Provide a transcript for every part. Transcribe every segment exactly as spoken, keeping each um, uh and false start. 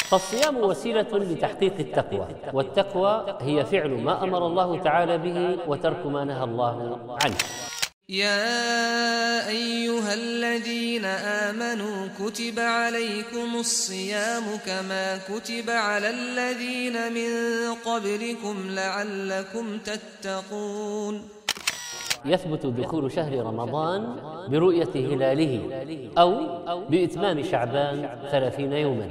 فالصيام وسيلة لتحقيق التقوى، والتقوى هي فعل ما أمر الله تعالى به وترك ما نهى الله عنه. يا أيها الذين آمنوا كتب عليكم الصيام كما كتب على الذين من قبلكم لعلكم تتقون. يثبت دخول شهر رمضان برؤية هلاله أو بإتمام شعبان ثلاثين يوما.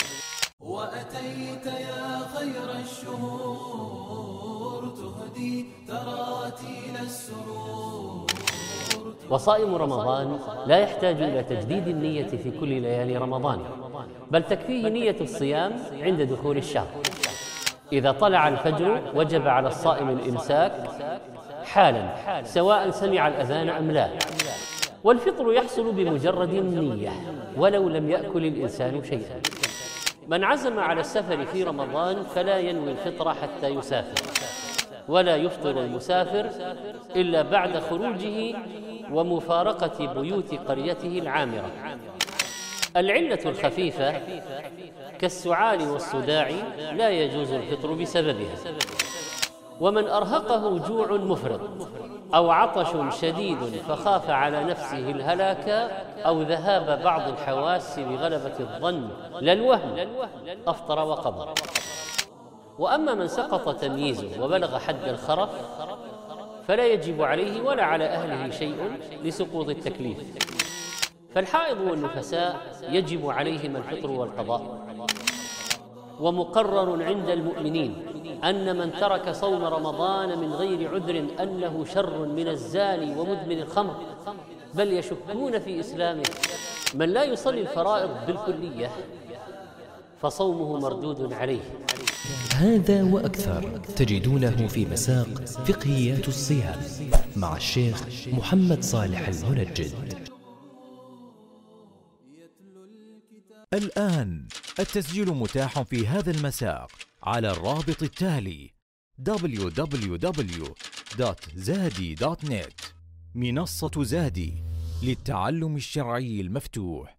وأتيت يا خير الشهور تهدي تراتيل السرور. وصائم رمضان لا يحتاج إلى تجديد النية في كل ليالي رمضان، بل تكفيه نية الصيام عند دخول الشهر. إذا طلع الفجر وجب على الصائم الإمساك حالا سواء سمع الأذان أم لا، والفطر يحصل بمجرد النية ولو لم يأكل الإنسان شيئا. من عزم على السفر في رمضان فلا ينوي الفطر حتى يسافر، ولا يفطر المسافر إلا بعد خروجه ومفارقة بيوت قريته العامرة. العلة الخفيفة كالسعال والصداع لا يجوز الفطر بسببها. ومن أرهقه جوع مفرط أو عطش شديد فخاف على نفسه الهلاك أو ذهاب بعض الحواس بغلبة الظن لا الوهم أفطر وقضى. وأما من سقط تمييزه وبلغ حد الخرف فلا يجب عليه ولا على أهله شيء لسقوط التكليف. فالحائض والنفساء يجب عليهما الفطر والقضاء. ومقرر عند المؤمنين أن من ترك صوم رمضان من غير عذر أنه شر من الزاني ومدمن الخمر، بل يشكون في إسلامه. من لا يصلي الفرائض بالكلية فصومه مردود عليه. هذا وأكثر تجدونه في مساق فقهيات الصيام مع الشيخ محمد صالح المنجد. الآن التسجيل متاح في هذا المساق على الرابط التالي دبليو دبليو دبليو دوت زادي دوت نت. منصة زادي للتعلم الشرعي المفتوح.